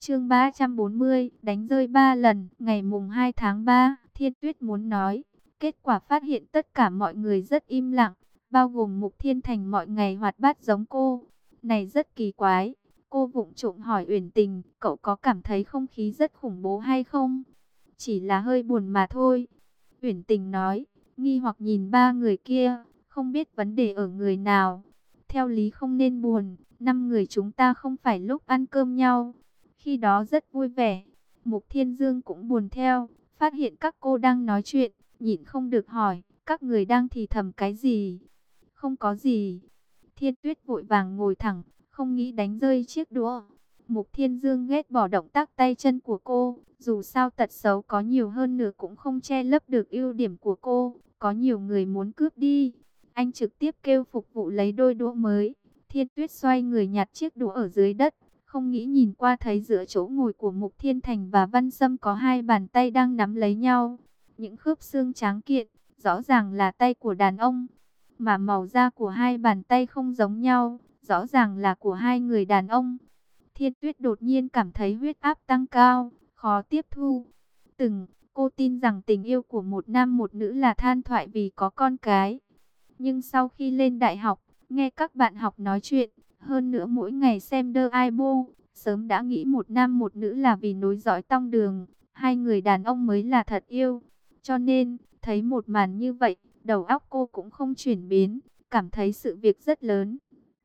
Chương 340, đánh rơi 3 lần, ngày mùng 2 tháng 3, Thiên Tuyết muốn nói. Kết quả phát hiện tất cả mọi người rất im lặng, bao gồm Mục Thiên Thành mọi ngày hoạt bát giống cô. Này rất kỳ quái. Cô vụng trộm hỏi Uyển Tình, cậu có cảm thấy không khí rất khủng bố hay không? Chỉ là hơi buồn mà thôi. Uyển Tình nói, nghi hoặc nhìn ba người kia, không biết vấn đề ở người nào. Theo lý không nên buồn, 5 người chúng ta không phải lúc ăn cơm nhau. Khi đó rất vui vẻ. Mục Thiên Dương cũng buồn theo, phát hiện các cô đang nói chuyện, nhịn không được hỏi, các người đang thì thầm cái gì? Không có gì. Thiên Tuyết vội vàng ngồi thẳng, không nghĩ đánh rơi chiếc đũa. Mục Thiên Dương ghét bỏ động tác tay chân của cô, dù sao tật xấu có nhiều hơn nữa cũng không che lấp được ưu điểm của cô, có nhiều người muốn cướp đi. Anh trực tiếp kêu phục vụ lấy đôi đũa mới. Thiên Tuyết xoay người nhặt chiếc đũa ở dưới đất, không nghĩ nhìn qua thấy giữa chỗ ngồi của Mục Thiên Thành và Văn Sâm có hai bàn tay đang nắm lấy nhau. Những khớp xương tráng kiện, rõ ràng là tay của đàn ông, mà màu da của hai bàn tay không giống nhau, rõ ràng là của hai người đàn ông. Thiên Tuyết đột nhiên cảm thấy huyết áp tăng cao, khó tiếp thu. Cô tin rằng tình yêu của một nam một nữ là than thoại vì có con cái. Nhưng sau khi lên đại học, nghe các bạn học nói chuyện, hơn nữa mỗi ngày xem The Aibo, sớm đã nghĩ một nam một nữ là vì nối dõi tông đường, hai người đàn ông mới là thật yêu. Cho nên, thấy một màn như vậy, đầu óc cô cũng không chuyển biến, cảm thấy sự việc rất lớn.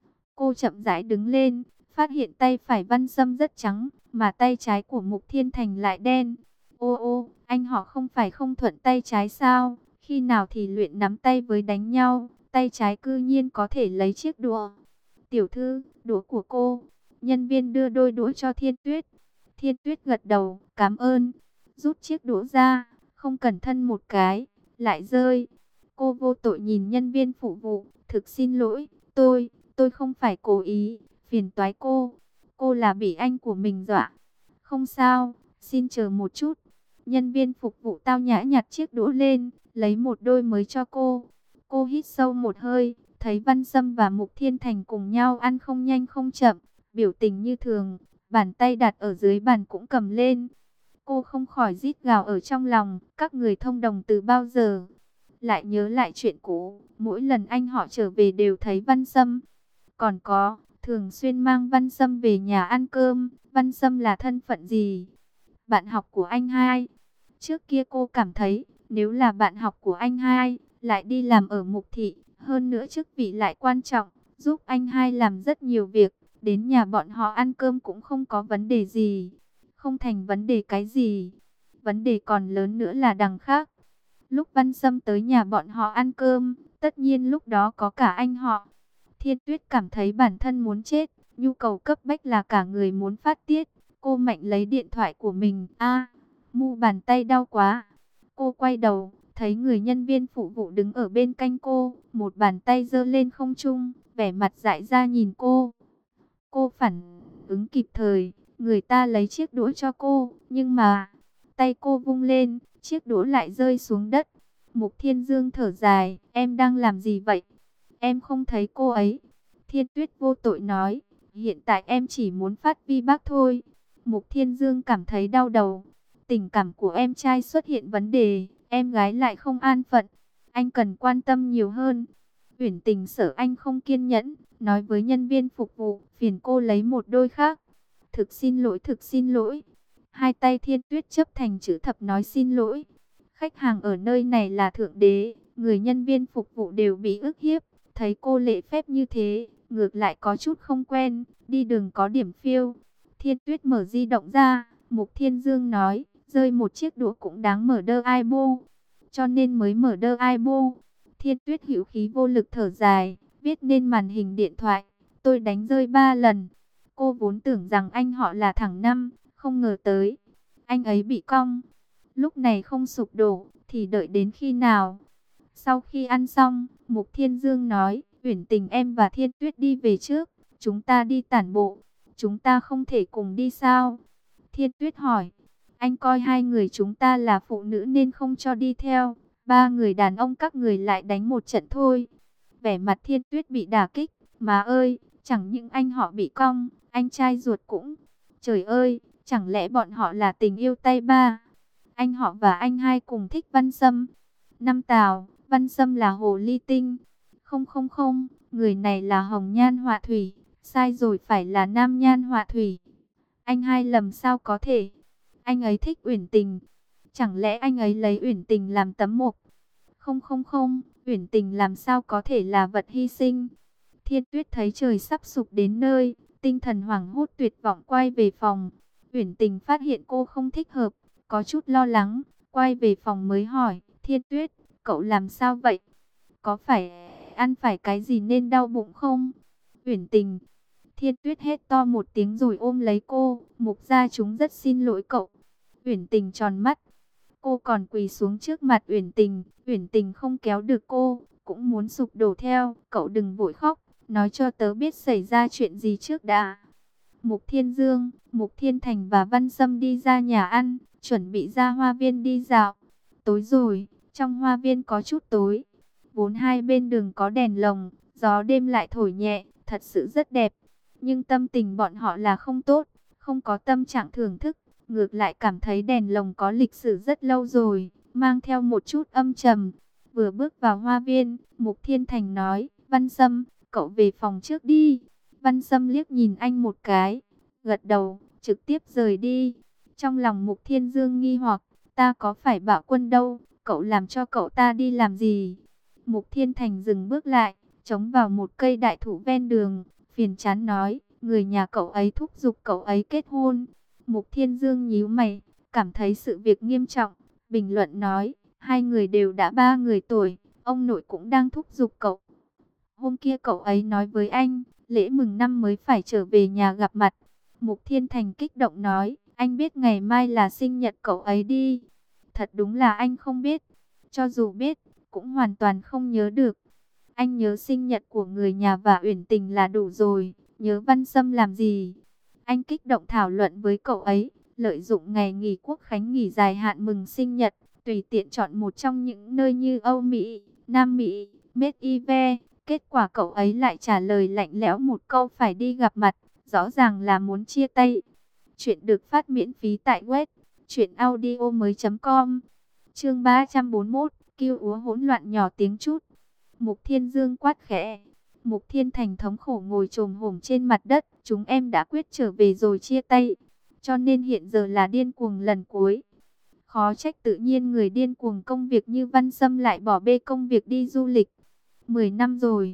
Cô chậm rãi đứng lên, phát hiện tay phải Văn Sâm rất trắng, mà tay trái của Mục Thiên Thành lại đen. Ô ô, anh họ không phải không thuận tay trái sao? Khi nào thì luyện nắm tay với đánh nhau, tay trái cư nhiên có thể lấy chiếc đũa. Tiểu thư, đũa của cô. Nhân viên đưa đôi đũa cho Thiên Tuyết. Thiên Tuyết gật đầu, cảm ơn. Rút chiếc đũa ra, không cẩn thân một cái, lại rơi. Cô vô tội nhìn nhân viên phục vụ, thực xin lỗi, tôi không phải cố ý, phiền toái cô. Cô là bị anh của mình dọa. Không sao, xin chờ một chút. Nhân viên phục vụ tao nhã nhặt chiếc đũa lên, lấy một đôi mới cho cô. Cô hít sâu một hơi, thấy Văn Sâm và Mục Thiên Thành cùng nhau ăn không nhanh không chậm, biểu tình như thường, bàn tay đặt ở dưới bàn cũng cầm lên. Cô không khỏi rít gào ở trong lòng, các người thông đồng từ bao giờ? Lại nhớ lại chuyện cũ, mỗi lần anh họ trở về đều thấy Văn Sâm. Còn có, thường xuyên mang Văn Sâm về nhà ăn cơm. Văn Sâm là thân phận gì? Bạn học của anh hai. Trước kia cô cảm thấy, nếu là bạn học của anh hai, lại đi làm ở Mục Thị, hơn nữa chức vị lại quan trọng, giúp anh hai làm rất nhiều việc, đến nhà bọn họ ăn cơm cũng không có vấn đề gì. Không thành vấn đề cái gì. Vấn đề còn lớn nữa là đằng khác. Lúc Văn Sâm tới nhà bọn họ ăn cơm, tất nhiên lúc đó có cả anh họ. Thiên Tuyết cảm thấy bản thân muốn chết, nhu cầu cấp bách là cả người muốn phát tiết. Cô mạnh lấy điện thoại của mình, mu bàn tay đau quá. Cô quay đầu, thấy người nhân viên phụ vụ đứng ở bên cạnh cô, một bàn tay giơ lên không trung, vẻ mặt dại ra nhìn cô. Cô phản ứng kịp thời, người ta lấy chiếc đũa cho cô, nhưng mà tay cô vung lên, chiếc đũa lại rơi xuống đất. Mục Thiên Dương thở dài, em đang làm gì vậy? Em không thấy cô ấy. Thiên Tuyết vô tội nói, hiện tại em chỉ muốn phát vi bác thôi. Mục Thiên Dương cảm thấy đau đầu. Tình cảm của em trai xuất hiện vấn đề, em gái lại không an phận. Anh cần quan tâm nhiều hơn. Uyển Tình sợ anh không kiên nhẫn, nói với nhân viên phục vụ, phiền cô lấy một đôi khác. Thực xin lỗi, thực xin lỗi. Hai tay Thiên Tuyết chấp thành chữ thập nói xin lỗi. Khách hàng ở nơi này là thượng đế, người nhân viên phục vụ đều bị ức hiếp. Thấy cô lễ phép như thế, ngược lại có chút không quen, đi đường có điểm phiêu. Thiên Tuyết mở di động ra, Mục Thiên Dương nói, rơi một chiếc đũa cũng đáng mở The Aibo, cho nên mới mở The Aibo. Thiên Tuyết hữu khí vô lực thở dài, viết nên màn hình điện thoại, tôi đánh rơi 3 lần. Cô vốn tưởng rằng anh họ là thằng Năm, không ngờ tới, anh ấy bị cong. Lúc này không sụp đổ, thì đợi đến khi nào? Sau khi ăn xong, Mục Thiên Dương nói, Uyển Tình em và Thiên Tuyết đi về trước, chúng ta đi tản bộ, chúng ta không thể cùng đi sao? Thiên Tuyết hỏi, anh coi hai người chúng ta là phụ nữ nên không cho đi theo, ba người đàn ông các người lại đánh một trận thôi. Vẻ mặt Thiên Tuyết bị đả kích, má ơi, chẳng những anh họ bị cong, anh trai ruột cũng. Trời ơi, Chẳng lẽ bọn họ là tình yêu tay ba? Anh họ và anh hai cùng thích Văn Sâm. Năm Tào, Văn Sâm là hồ ly tinh. Không không không, người này là hồng nhan họa thủy. Sai rồi, phải là nam nhan họa thủy. Anh hai lầm sao có thể? Anh ấy thích Uyển Tình. Chẳng lẽ anh ấy lấy Uyển Tình làm tấm mộc? Không không không, Uyển Tình làm sao có thể là vật hy sinh? Thiên Tuyết thấy trời sắp sụp đến nơi, tinh thần hoảng hốt tuyệt vọng quay về phòng. Uyển Tình phát hiện cô không thích hợp, có chút lo lắng, quay về phòng mới hỏi, Thiên Tuyết, cậu làm sao vậy? Có phải ăn phải cái gì nên đau bụng không? Uyển Tình. Thiên Tuyết hét to một tiếng rồi ôm lấy cô, Mục gia chúng rất xin lỗi cậu. Uyển Tình tròn mắt, cô còn quỳ xuống trước mặt Uyển Tình. Uyển Tình không kéo được cô, cũng muốn sụp đổ theo. Cậu đừng vội khóc, nói cho tớ biết xảy ra chuyện gì trước đã. Mục Thiên Dương, Mục Thiên Thành và Văn Sâm đi ra nhà ăn, chuẩn bị ra hoa viên đi dạo. Tối rồi, trong hoa viên có chút tối. Vốn hai bên đường có đèn lồng, gió đêm lại thổi nhẹ, thật sự rất đẹp. Nhưng tâm tình bọn họ là không tốt, không có tâm trạng thưởng thức. Ngược lại cảm thấy đèn lồng có lịch sử rất lâu rồi, mang theo một chút âm trầm. Vừa bước vào hoa viên, Mục Thiên Thành nói, Văn Sâm, cậu về phòng trước đi. Văn Sâm liếc nhìn anh một cái, gật đầu, trực tiếp rời đi. Trong lòng Mục Thiên Dương nghi hoặc, ta có phải bạo quân đâu, cậu làm cho cậu ta đi làm gì? Mục Thiên Thành dừng bước lại, chống vào một cây đại thụ ven đường, phiền chán nói, người nhà cậu ấy thúc giục cậu ấy kết hôn. Mục Thiên Dương nhíu mày, cảm thấy sự việc nghiêm trọng, bình luận nói, hai người đều đã 3 người tuổi, ông nội cũng đang thúc giục cậu. Hôm kia cậu ấy nói với anh, lễ mừng năm mới phải trở về nhà gặp mặt. Mục Thiên Thành kích động nói, anh biết ngày mai là sinh nhật cậu ấy đi. Thật đúng là anh không biết, cho dù biết, cũng hoàn toàn không nhớ được. Anh nhớ sinh nhật của người nhà và Uyển Tình là đủ rồi, nhớ Văn Sâm làm gì? Anh kích động thảo luận với cậu ấy, lợi dụng ngày nghỉ quốc khánh nghỉ dài hạn mừng sinh nhật, tùy tiện chọn một trong những nơi như Âu Mỹ, Nam Mỹ, Medive. Kết quả cậu ấy lại trả lời lạnh lẽo một câu phải đi gặp mặt, rõ ràng là muốn chia tay. Chuyện được phát miễn phí tại web truyệnaudiomoi.com. Chương 341, Kiêu úa hỗn loạn nhỏ tiếng chút. Mục Thiên Dương quát khẽ. Mục Thiên Thành thống khổ ngồi chồm hổm trên mặt đất, chúng em đã quyết trở về rồi chia tay, cho nên hiện giờ là điên cuồng lần cuối. Khó trách tự nhiên người điên cuồng công việc như Văn Sâm lại bỏ bê công việc đi du lịch. 10 năm rồi.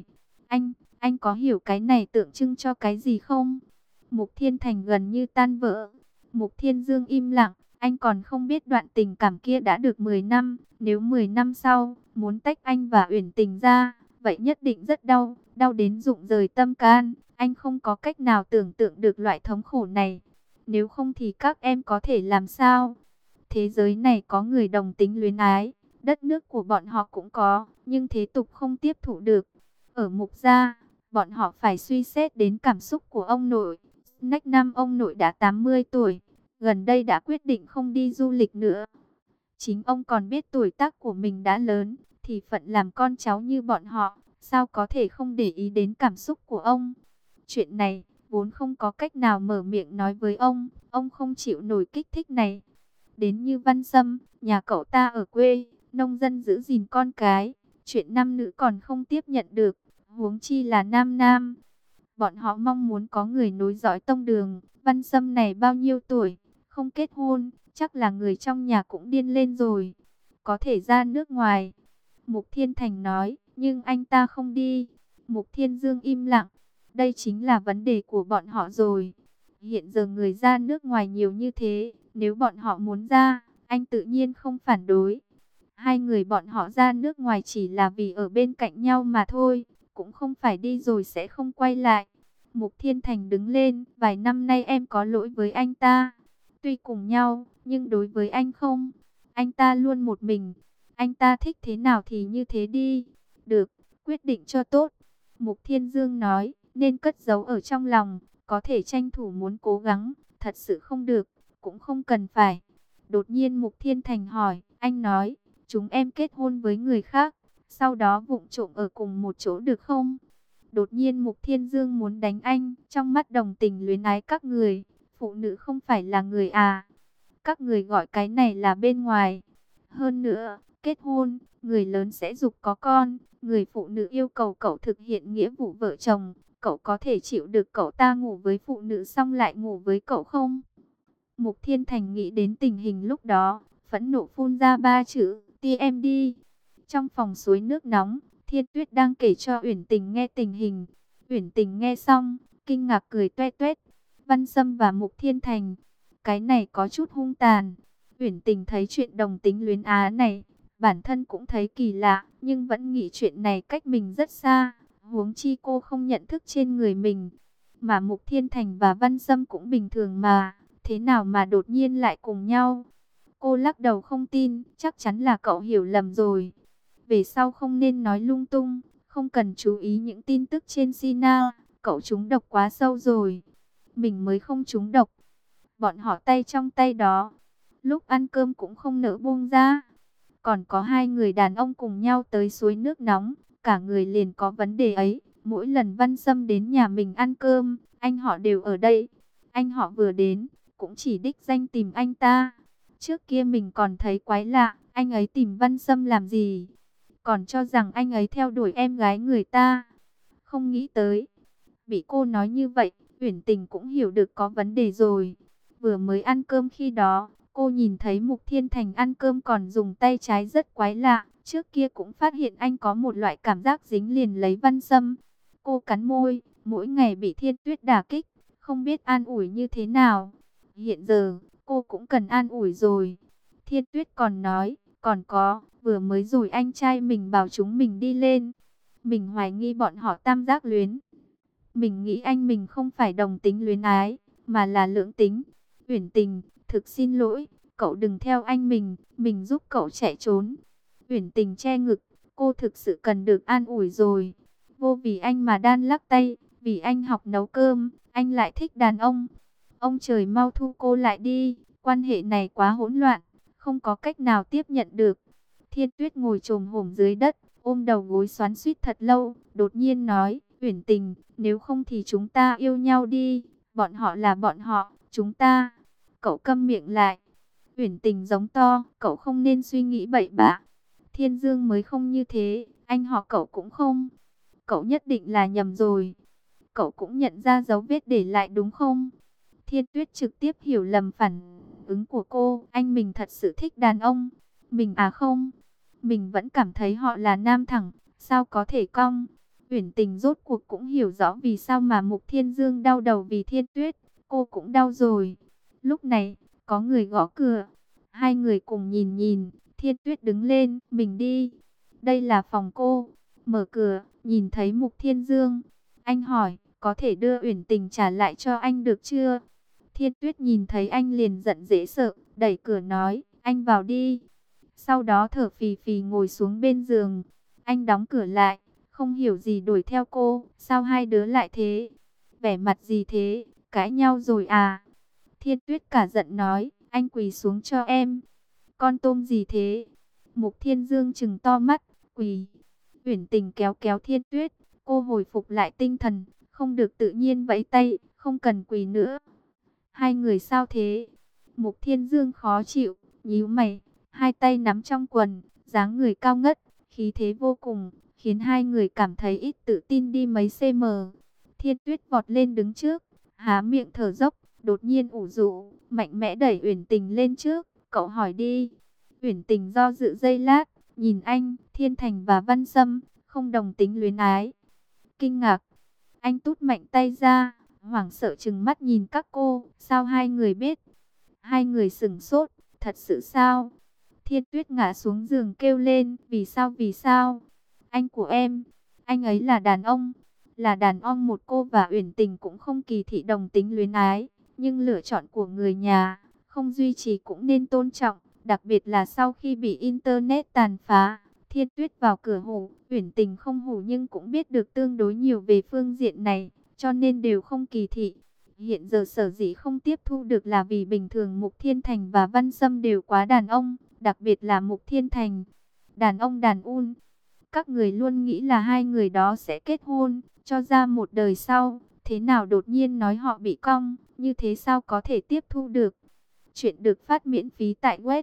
Anh có hiểu cái này tượng trưng cho cái gì không? Mục Thiên Thành gần như tan vỡ. Mục Thiên Dương im lặng, anh còn không biết đoạn tình cảm kia đã được 10 năm. Nếu 10 năm sau, muốn tách anh và Uyển Tình ra, vậy nhất định rất đau, đau đến rụng rời tâm can. Anh không có cách nào tưởng tượng được loại thống khổ này. Nếu không thì các em có thể làm sao? Thế giới này có người đồng tính luyến ái, đất nước của bọn họ cũng có, nhưng thế tục không tiếp thụ được. Ở Mục gia, bọn họ phải suy xét đến cảm xúc của ông nội. Nách năm ông nội đã 80 tuổi, gần đây đã quyết định không đi du lịch nữa. Chính ông còn biết tuổi tác của mình đã lớn, thì phận làm con cháu như bọn họ, sao có thể không để ý đến cảm xúc của ông. Chuyện này, vốn không có cách nào mở miệng nói với ông không chịu nổi kích thích này. Đến như Văn Sâm, nhà cậu ta ở quê, nông dân giữ gìn con cái, chuyện nam nữ còn không tiếp nhận được, huống chi là nam nam. Bọn họ mong muốn có người nối dõi tông đường. Văn Sâm này bao nhiêu tuổi, không kết hôn, chắc là người trong nhà cũng điên lên rồi. Có thể ra nước ngoài. Mục Thiên Thành nói, nhưng anh ta không đi. Mục Thiên Dương im lặng. Đây chính là vấn đề của bọn họ rồi. Hiện giờ người ra nước ngoài nhiều như thế, nếu bọn họ muốn ra, anh tự nhiên không phản đối. Hai người bọn họ ra nước ngoài chỉ là vì ở bên cạnh nhau mà thôi, cũng không phải đi rồi sẽ không quay lại. Mục Thiên Thành đứng lên, vài năm nay em có lỗi với anh ta. Tuy cùng nhau, nhưng đối với anh không. Anh ta luôn một mình. Anh ta thích thế nào thì như thế đi. Được, quyết định cho tốt. Mục Thiên Dương nói, nên cất giấu ở trong lòng, có thể tranh thủ muốn cố gắng, thật sự không được, cũng không cần phải. Đột nhiên Mục Thiên Thành hỏi, anh nói, chúng em kết hôn với người khác, sau đó vụng trộm ở cùng một chỗ được không? Đột nhiên Mục Thiên Dương muốn đánh anh, trong mắt đồng tình luyến ái các người, phụ nữ không phải là người à? Các người gọi cái này là bên ngoài. Hơn nữa, kết hôn, người lớn sẽ giục có con, người phụ nữ yêu cầu cậu thực hiện nghĩa vụ vợ chồng. Cậu có thể chịu được cậu ta ngủ với phụ nữ xong lại ngủ với cậu không? Mục Thiên Thành nghĩ đến tình hình lúc đó, phẫn nộ phun ra ba chữ, TMD. Trong phòng suối nước nóng, Thiên Tuyết đang kể cho Uyển Tình nghe tình hình. Uyển Tình nghe xong, kinh ngạc cười toét toét. Văn Sâm và Mục Thiên Thành, cái này có chút hung tàn. Uyển Tình thấy chuyện đồng tính luyến ái này, bản thân cũng thấy kỳ lạ, nhưng vẫn nghĩ chuyện này cách mình rất xa. Huống chi cô không nhận thức trên người mình, mà Mục Thiên Thành và Văn Sâm cũng bình thường mà, thế nào mà đột nhiên lại cùng nhau? Cô lắc đầu không tin, chắc chắn là cậu hiểu lầm rồi. Về sau không nên nói lung tung, không cần chú ý những tin tức trên Sina, cậu trúng độc quá sâu rồi. Mình mới không trúng độc. Bọn họ tay trong tay đó, lúc ăn cơm cũng không nỡ buông ra. Còn có hai người đàn ông cùng nhau tới suối nước nóng, cả người liền có vấn đề ấy. Mỗi lần Văn Sâm đến nhà mình ăn cơm, anh họ đều ở đây. Anh họ vừa đến, cũng chỉ đích danh tìm anh ta. Trước kia mình còn thấy quái lạ, anh ấy tìm Văn Sâm làm gì? Còn cho rằng anh ấy theo đuổi em gái người ta. Không nghĩ tới, bị cô nói như vậy, Uyển Tình cũng hiểu được có vấn đề rồi. Vừa mới ăn cơm khi đó, cô nhìn thấy Mục Thiên Thành ăn cơm còn dùng tay trái rất quái lạ. Trước kia cũng phát hiện anh có một loại cảm giác dính liền lấy Văn Sâm. Cô cắn môi, mỗi ngày bị Thiên Tuyết đả kích, không biết an ủi như thế nào. Hiện giờ, cô cũng cần an ủi rồi. Thiên Tuyết còn nói, còn có, vừa mới rồi anh trai mình bảo chúng mình đi lên. Mình hoài nghi bọn họ tam giác luyến. Mình nghĩ anh mình không phải đồng tính luyến ái, mà là lưỡng tính. Uyển Tình, thực xin lỗi, cậu đừng theo anh mình giúp cậu chạy trốn. Uyển Tình che ngực, cô thực sự cần được an ủi rồi. Vô vì anh mà đan lắc tay, vì anh học nấu cơm, anh lại thích đàn ông. Ông trời mau thu cô lại đi, quan hệ này quá hỗn loạn, không có cách nào tiếp nhận được. Thiên Tuyết ngồi chồm hổm dưới đất, ôm đầu gối xoắn xuýt thật lâu, đột nhiên nói, Uyển Tình, nếu không thì chúng ta yêu nhau đi, bọn họ là bọn họ, chúng ta. Cậu câm miệng lại. Uyển Tình giống to, cậu không nên suy nghĩ bậy bạ. Thiên Dương mới không như thế, anh họ cậu cũng không. Cậu nhất định là nhầm rồi. Cậu cũng nhận ra dấu vết để lại đúng không? Thiên Tuyết trực tiếp hiểu lầm phản ứng của cô. Anh mình thật sự thích đàn ông. Mình à không. Mình vẫn cảm thấy họ là nam thẳng. Sao có thể cong? Uyển Tình rốt cuộc cũng hiểu rõ vì sao mà Mục Thiên Dương đau đầu vì Thiên Tuyết. Cô cũng đau rồi. Lúc này, có người gõ cửa. Hai người cùng nhìn nhìn. Thiên Tuyết đứng lên. Mình đi. Đây là phòng cô. Mở cửa, nhìn thấy Mục Thiên Dương. Anh hỏi, có thể đưa Uyển Tình trả lại cho anh được chưa? Thiên Tuyết nhìn thấy anh liền giận dễ sợ, đẩy cửa nói, anh vào đi. Sau đó thở phì phì ngồi xuống bên giường. Anh đóng cửa lại, không hiểu gì đuổi theo cô. Sao hai đứa lại thế? Vẻ mặt gì thế? Cãi nhau rồi à? Thiên Tuyết cả giận nói, anh quỳ xuống cho em. Con tôm gì thế? Mục Thiên Dương trừng to mắt, quỳ. Uyển Tình kéo kéo Thiên Tuyết, cô hồi phục lại tinh thần, không được tự nhiên vẫy tay, không cần quỳ nữa. Hai người sao thế? Mục Thiên Dương khó chịu, nhíu mày, hai tay nắm trong quần, dáng người cao ngất, khí thế vô cùng, khiến hai người cảm thấy ít tự tin đi mấy cm. Thiên Tuyết vọt lên đứng trước, há miệng thở dốc, đột nhiên ủ rũ, mạnh mẽ đẩy Uyển Tình lên trước, cậu hỏi đi. Uyển Tình do dự giây lát, nhìn anh, Thiên Thành và Văn Sâm, không đồng tính luyến ái. Kinh ngạc, anh tút mạnh tay ra, hoảng sợ trừng mắt nhìn các cô, sao hai người biết? Hai người sửng sốt, thật sự sao? Thiên Tuyết ngã xuống giường kêu lên, vì sao vì sao? Anh của em, anh ấy là đàn ông một cô và Uyển Tình cũng không kỳ thị đồng tính luyến ái, nhưng lựa chọn của người nhà, không duy trì cũng nên tôn trọng, đặc biệt là sau khi bị Internet tàn phá. Thiên Tuyết vào cửa hủ, Uyển Tình không hủ nhưng cũng biết được tương đối nhiều về phương diện này, cho nên đều không kỳ thị. Hiện giờ sở dĩ không tiếp thu được là vì bình thường Mục Thiên Thành và Văn Sâm đều quá đàn ông, đặc biệt là Mục Thiên Thành, đàn ông đàn un. Các người luôn nghĩ là hai người đó sẽ kết hôn, cho ra một đời sau, Thế nào đột nhiên nói họ bị cong, như thế sao có thể tiếp thu được. Chuyện được phát miễn phí tại web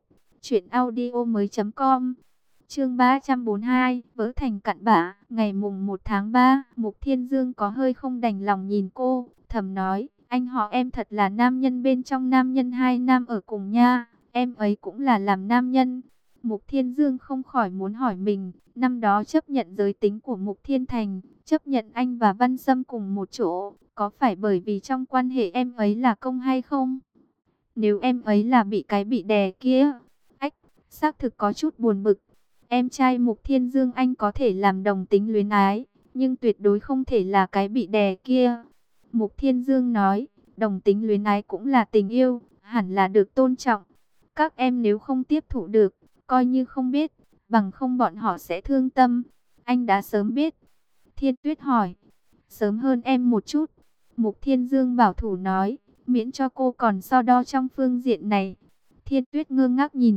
truyệnaudiomoi.com. Chương 342, vỡ thành cặn bã. Ngày mùng 1 tháng 3, Mục Thiên Dương có hơi không đành lòng nhìn cô, thầm nói, anh họ em thật là nam nhân bên trong nam nhân, hai nam ở cùng nha, em ấy cũng là làm nam nhân. Mục Thiên Dương không khỏi muốn hỏi mình, năm đó chấp nhận giới tính của Mục Thiên Thành, chấp nhận anh và Văn Sâm cùng một chỗ, có phải bởi vì trong quan hệ em ấy là công hay không? Nếu em ấy là bị đè kia, ách, xác thực có chút buồn bực. Em trai Mục Thiên Dương anh có thể làm đồng tính luyến ái, nhưng tuyệt đối không thể là cái bị đè kia. Mục Thiên Dương nói, đồng tính luyến ái cũng là tình yêu, hẳn là được tôn trọng. Các em nếu không tiếp thụ được, coi như không biết, bằng không bọn họ sẽ thương tâm. Anh đã sớm biết. Thiên Tuyết hỏi, sớm hơn em một chút. Mục Thiên Dương bảo thủ nói, miễn cho cô còn so đo trong phương diện này. Thiên Tuyết ngơ ngác nhìn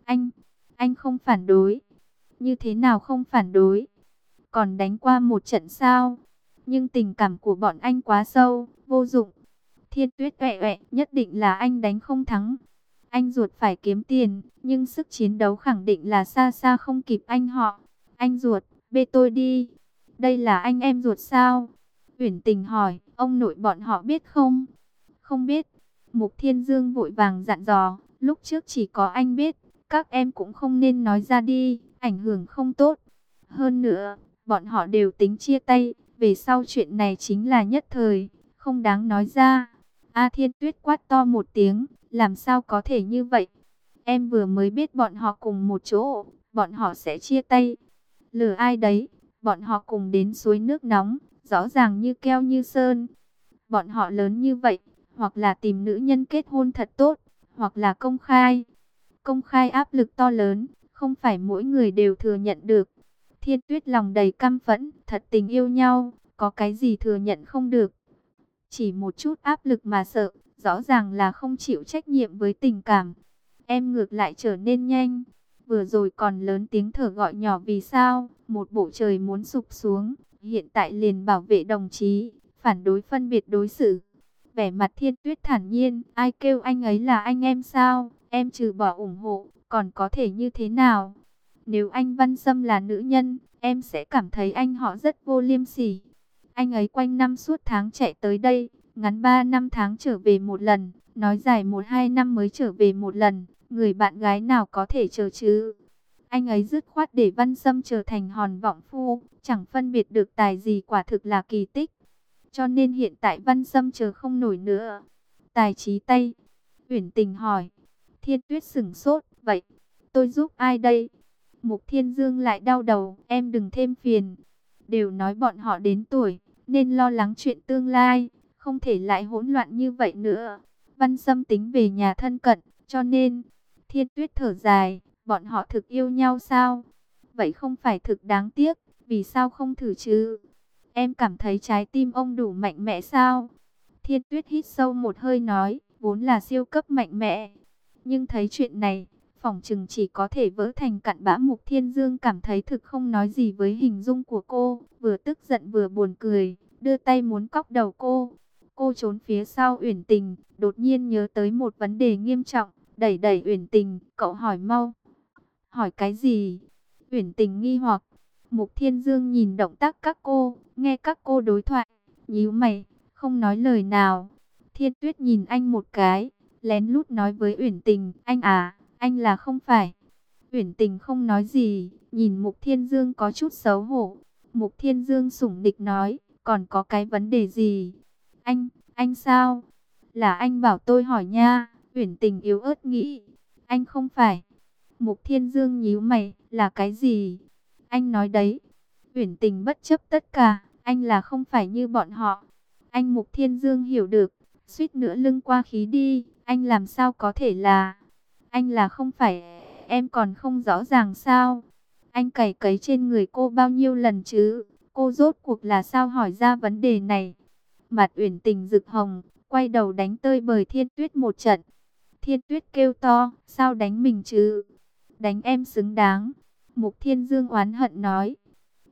anh không phản đối. Như thế nào không phản đối? Còn đánh qua một trận sao? Nhưng tình cảm của bọn anh quá sâu, vô dụng. Thiên Tuyết oẹ oẹ, nhất định là anh đánh không thắng. Anh ruột phải kiếm tiền, nhưng sức chiến đấu khẳng định là xa xa không kịp anh họ. Anh ruột, bê tôi đi. Đây là anh em ruột sao? Uyển Tình hỏi, ông nội bọn họ biết không? Không biết. Mục Thiên Dương vội vàng dặn dò, lúc trước chỉ có anh biết, các em cũng không nên nói ra đi, ảnh hưởng không tốt. Hơn nữa, bọn họ đều tính chia tay, về sau chuyện này chính là nhất thời, không đáng nói ra. A Thiên Tuyết quát to một tiếng, làm sao có thể như vậy? Em vừa mới biết bọn họ cùng một chỗ, bọn họ sẽ chia tay. Lừa ai đấy? Bọn họ cùng đến suối nước nóng, rõ ràng như keo như sơn. Bọn họ lớn như vậy, hoặc là tìm nữ nhân kết hôn thật tốt, hoặc là công khai. Công khai áp lực to lớn, không phải mỗi người đều thừa nhận được. Thiên Tuyết lòng đầy căm phẫn, thật tình yêu nhau, có cái gì thừa nhận không được. Chỉ một chút áp lực mà sợ, rõ ràng là không chịu trách nhiệm với tình cảm. Em ngược lại trở nên nhanh, vừa rồi còn lớn tiếng thở gọi nhỏ vì sao, một bộ trời muốn sụp xuống, hiện tại liền bảo vệ đồng chí, phản đối phân biệt đối xử. Vẻ mặt Thiên Tuyết thản nhiên, ai kêu anh ấy là anh em sao, em trừ bỏ ủng hộ, còn có thể như thế nào? Nếu anh Văn Sâm là nữ nhân, em sẽ cảm thấy anh họ rất vô liêm sỉ. Anh ấy quanh năm suốt tháng chạy tới đây, ngắn 3 năm tháng trở về một lần, nói dài 1-2 năm mới trở về một lần, người bạn gái nào có thể chờ chứ? Anh ấy dứt khoát để Văn Sâm trở thành hòn vọng phu, chẳng phân biệt được tài gì, quả thực là kỳ tích. Cho nên hiện tại Văn Sâm chờ không nổi nữa. Tài trí tay. Uyển Tình hỏi. Thiên Tuyết sửng sốt. Vậy, tôi giúp ai đây? Mục Thiên Dương lại đau đầu. Em đừng thêm phiền. Đều nói bọn họ đến tuổi, nên lo lắng chuyện tương lai. Không thể lại hỗn loạn như vậy nữa. Văn Sâm tính về nhà thân cận, cho nên... Thiên Tuyết thở dài. Bọn họ thực yêu nhau sao? Vậy không phải thực đáng tiếc. Vì sao không thử chứ? Em cảm thấy trái tim ông đủ mạnh mẽ sao? Thiên Tuyết hít sâu một hơi nói, vốn là siêu cấp mạnh mẽ. Nhưng thấy chuyện này, phỏng chừng chỉ có thể vỡ thành cặn bã. Mục Thiên Dương cảm thấy thực không nói gì với hình dung của cô, vừa tức giận vừa buồn cười, đưa tay muốn cóc đầu cô. Cô trốn phía sau Uyển Tình, đột nhiên nhớ tới một vấn đề nghiêm trọng, đẩy đẩy Uyển Tình, cậu hỏi mau. Hỏi cái gì? Uyển Tình nghi hoặc. Mục Thiên Dương nhìn động tác các cô, nghe các cô đối thoại, nhíu mày, không nói lời nào. Thiên Tuyết nhìn anh một cái, lén lút nói với Uyển Tình, anh à, anh là không phải. Uyển Tình không nói gì, nhìn Mục Thiên Dương có chút xấu hổ. Mục Thiên Dương sủng nịch nói, còn có cái vấn đề gì? Anh sao? Là anh bảo tôi hỏi nha. Uyển Tình yếu ớt nghĩ, anh không phải. Mục Thiên Dương nhíu mày, là cái gì? Anh nói đấy. Uyển Tình bất chấp tất cả, anh là không phải như bọn họ. Anh Mục Thiên Dương hiểu được, suýt nữa lưng qua khí đi, anh làm sao có thể là... Anh là không phải, em còn không rõ ràng sao? Anh cày cấy trên người cô bao nhiêu lần chứ? Cô rốt cuộc là sao hỏi ra vấn đề này? Mặt Uyển Tình rực hồng, quay đầu đánh tơi bời Thiên Tuyết một trận. Thiên Tuyết kêu to, sao đánh mình chứ? Đánh em xứng đáng. Mục Thiên Dương oán hận nói.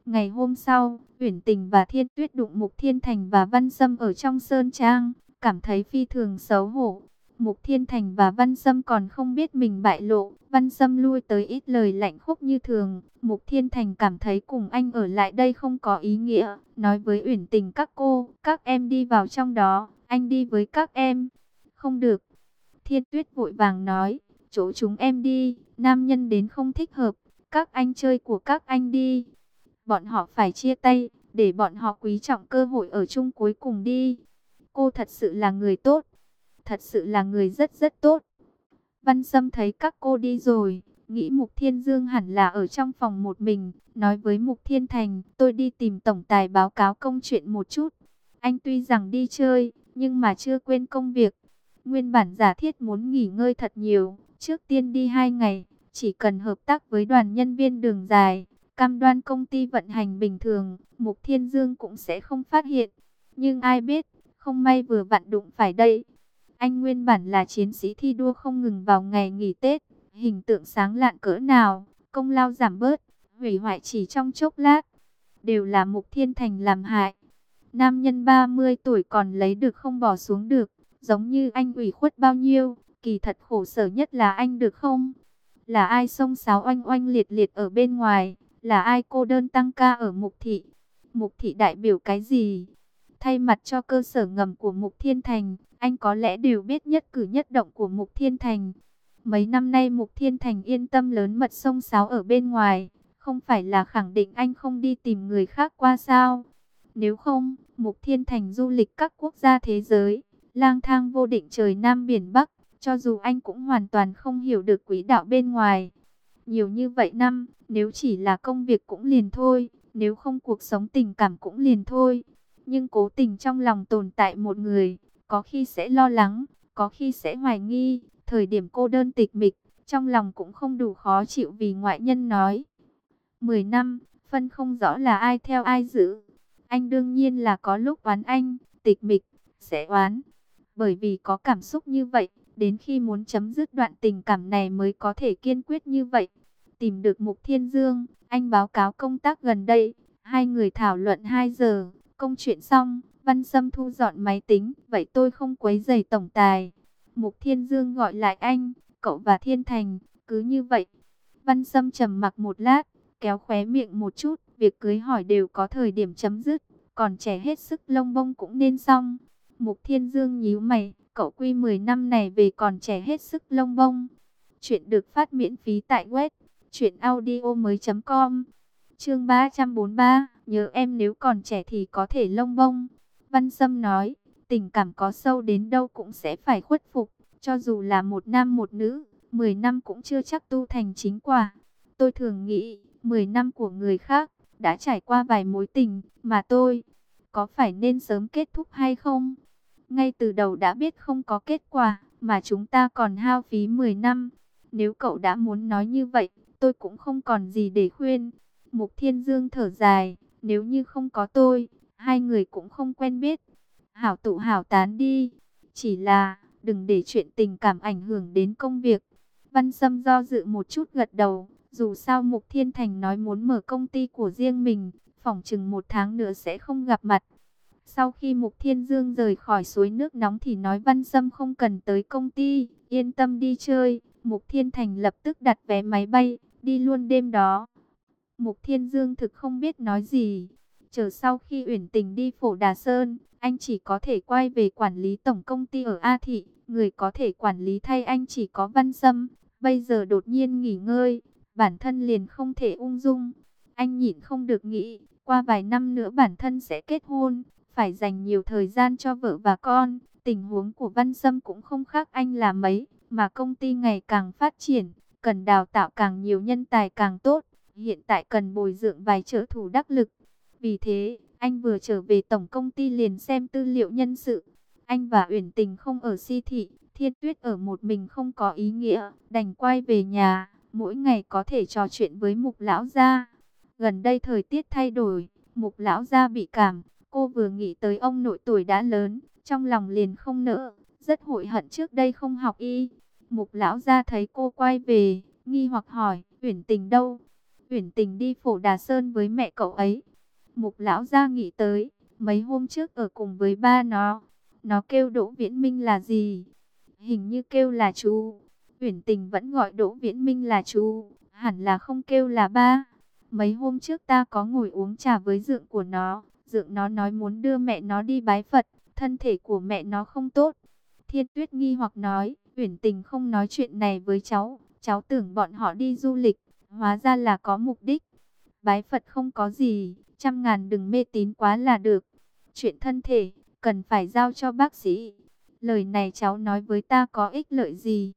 Ngày hôm sau, Uyển Tình và Thiên Tuyết đụng Mục Thiên Thành và Văn Sâm ở trong sơn trang, cảm thấy phi thường xấu hổ. Mục Thiên Thành và Văn Sâm còn không biết mình bại lộ, Văn Sâm lui tới ít lời lạnh khúc như thường. Mục Thiên Thành cảm thấy cùng anh ở lại đây không có ý nghĩa, nói với Uyển Tình các em đi vào trong đó, anh đi với các em. Không được. Thiên Tuyết vội vàng nói, chỗ chúng em đi, nam nhân đến không thích hợp, các anh chơi của các anh đi. Bọn họ phải chia tay, để bọn họ quý trọng cơ hội ở chung cuối cùng đi. Cô thật sự là người tốt, thật sự là người rất rất tốt. Văn Sâm thấy các cô đi rồi, nghĩ Mục Thiên Dương hẳn là ở trong phòng một mình, nói với Mục Thiên Thành, tôi đi tìm tổng tài báo cáo công chuyện một chút. Anh tuy rằng đi chơi, nhưng mà chưa quên công việc. Nguyên bản giả thiết muốn nghỉ ngơi thật nhiều, trước tiên đi 2 ngày, chỉ cần hợp tác với đoàn nhân viên đường dài, cam đoan công ty vận hành bình thường, Mục Thiên Dương cũng sẽ không phát hiện. Nhưng ai biết, không may vừa vặn đụng phải đây. Anh nguyên bản là chiến sĩ thi đua không ngừng vào ngày nghỉ Tết, hình tượng sáng lạn cỡ nào, công lao giảm bớt, hủy hoại chỉ trong chốc lát. Đều là Mục Thiên Thành làm hại. Nam nhân 30 tuổi còn lấy được không bỏ xuống được, giống như anh ủy khuất bao nhiêu, kỳ thật khổ sở nhất là anh được không? Là ai xông xáo oanh oanh liệt liệt ở bên ngoài? Là ai cô đơn tăng ca ở Mục Thị? Mục Thị đại biểu cái gì? Thay mặt cho cơ sở ngầm của Mục Thiên Thành, anh có lẽ đều biết nhất cử nhất động của Mục Thiên Thành. Mấy năm nay Mục Thiên Thành yên tâm lớn mật xông xáo ở bên ngoài, không phải là khẳng định anh không đi tìm người khác qua sao? Nếu không, Mục Thiên Thành du lịch các quốc gia thế giới, lang thang vô định trời Nam biển Bắc, cho dù anh cũng hoàn toàn không hiểu được quỹ đạo bên ngoài. Nhiều như vậy năm, nếu chỉ là công việc cũng liền thôi, nếu không cuộc sống tình cảm cũng liền thôi. Nhưng cố tình trong lòng tồn tại một người, có khi sẽ lo lắng, có khi sẽ hoài nghi, thời điểm cô đơn tịch mịch, trong lòng cũng không đủ khó chịu vì ngoại nhân nói. 10 năm, phân không rõ là ai theo ai giữ. Anh đương nhiên là có lúc oán anh, tịch mịch, sẽ oán. Bởi vì có cảm xúc như vậy, đến khi muốn chấm dứt đoạn tình cảm này mới có thể kiên quyết như vậy. Tìm được Mục Thiên Dương, anh báo cáo công tác gần đây, hai người thảo luận 2 giờ, công chuyện xong, Văn Sâm thu dọn máy tính, vậy tôi không quấy rầy tổng tài. Mục Thiên Dương gọi lại anh, cậu và Thiên Thành, cứ như vậy. Văn Sâm trầm mặc một lát, kéo khóe miệng một chút, việc cưới hỏi đều có thời điểm chấm dứt, còn trẻ hết sức lông bông cũng nên xong. Mục Thiên Dương nhíu mày, cậu quy 10 năm này về còn trẻ hết sức lông bông. Chuyện được phát miễn phí tại web truyệnaudiomoi.com. Chương 343, nhớ em nếu còn trẻ thì có thể lông bông. Văn Sâm nói, tình cảm có sâu đến đâu cũng sẽ phải khuất phục, cho dù là một nam một nữ, 10 năm cũng chưa chắc tu thành chính quả. Tôi thường nghĩ, 10 năm của người khác đã trải qua vài mối tình, mà tôi có phải nên sớm kết thúc hay không? Ngay từ đầu đã biết không có kết quả, mà chúng ta còn hao phí 10 năm. Nếu cậu đã muốn nói như vậy, tôi cũng không còn gì để khuyên. Mục Thiên Dương thở dài, nếu như không có tôi, hai người cũng không quen biết. Hảo tụ hảo tán đi, chỉ là đừng để chuyện tình cảm ảnh hưởng đến công việc. Văn Sâm do dự một chút gật đầu, dù sao Mục Thiên Thành nói muốn mở công ty của riêng mình, phỏng chừng 1 tháng nữa sẽ không gặp mặt. Sau khi Mục Thiên Dương rời khỏi suối nước nóng thì nói Văn Sâm không cần tới công ty, yên tâm đi chơi. Mục Thiên Thành lập tức đặt vé máy bay, đi luôn đêm đó. Mục Thiên Dương thực không biết nói gì. Chờ sau khi Uyển Tình đi Phổ Đà Sơn, anh chỉ có thể quay về quản lý tổng công ty ở A Thị. Người có thể quản lý thay anh chỉ có Văn Sâm. Bây giờ đột nhiên nghỉ ngơi, bản thân liền không thể ung dung. Anh nhịn không được nghĩ, qua vài năm nữa bản thân sẽ kết hôn, phải dành nhiều thời gian cho vợ và con. Tình huống của Văn Sâm cũng không khác anh là mấy, mà công ty ngày càng phát triển, cần đào tạo càng nhiều nhân tài càng tốt. Hiện tại cần bồi dưỡng vài trợ thủ đắc lực. Vì thế, anh vừa trở về tổng công ty liền xem tư liệu nhân sự. Anh và Uyển Tình không ở Si Thị, Thiên Tuyết ở một mình không có ý nghĩa, đành quay về nhà, mỗi ngày có thể trò chuyện với Mục lão gia. Gần đây thời tiết thay đổi, Mục lão gia bị cảm, cô vừa nghĩ tới ông nội tuổi đã lớn, trong lòng liền không nỡ, rất hối hận trước đây không học y. Mục lão gia thấy cô quay về, nghi hoặc hỏi, Uyển Tình đâu? Uyển Tình đi Phổ Đà Sơn với mẹ cậu ấy. Mục lão gia nghĩ tới, mấy hôm trước ở cùng với ba nó kêu Đỗ Viễn Minh là gì? Hình như kêu là chú. Uyển Tình vẫn gọi Đỗ Viễn Minh là chú, hẳn là không kêu là ba. Mấy hôm trước ta có ngồi uống trà với dượng của nó, dượng nó nói muốn đưa mẹ nó đi bái Phật, thân thể của mẹ nó không tốt. Thiên Tuyết nghi hoặc nói, Uyển Tình không nói chuyện này với cháu tưởng bọn họ đi du lịch, hóa ra là có mục đích. Bái Phật không có gì, trăm ngàn đừng mê tín quá là được. Chuyện thân thể, cần phải giao cho bác sĩ. Lời này cháu nói với ta có ích lợi gì?